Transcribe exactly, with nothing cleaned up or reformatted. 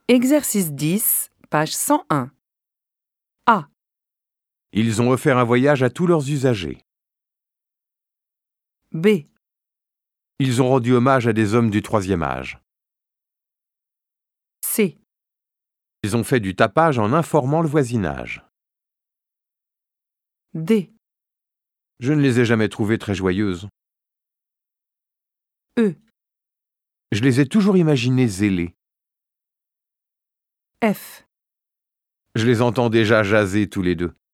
Exercice dix, page cent un. A. Ils ont offert un voyage à tous leurs usagers. B. Ils ont rendu hommage à des hommes du troisième âge. C. Ils ont fait du tapage en informant le voisinage. D. Je ne les ai jamais trouvées très joyeuses. E. Je les ai toujours imaginées zélées. F. Je les entends déjà jaser tous les deux.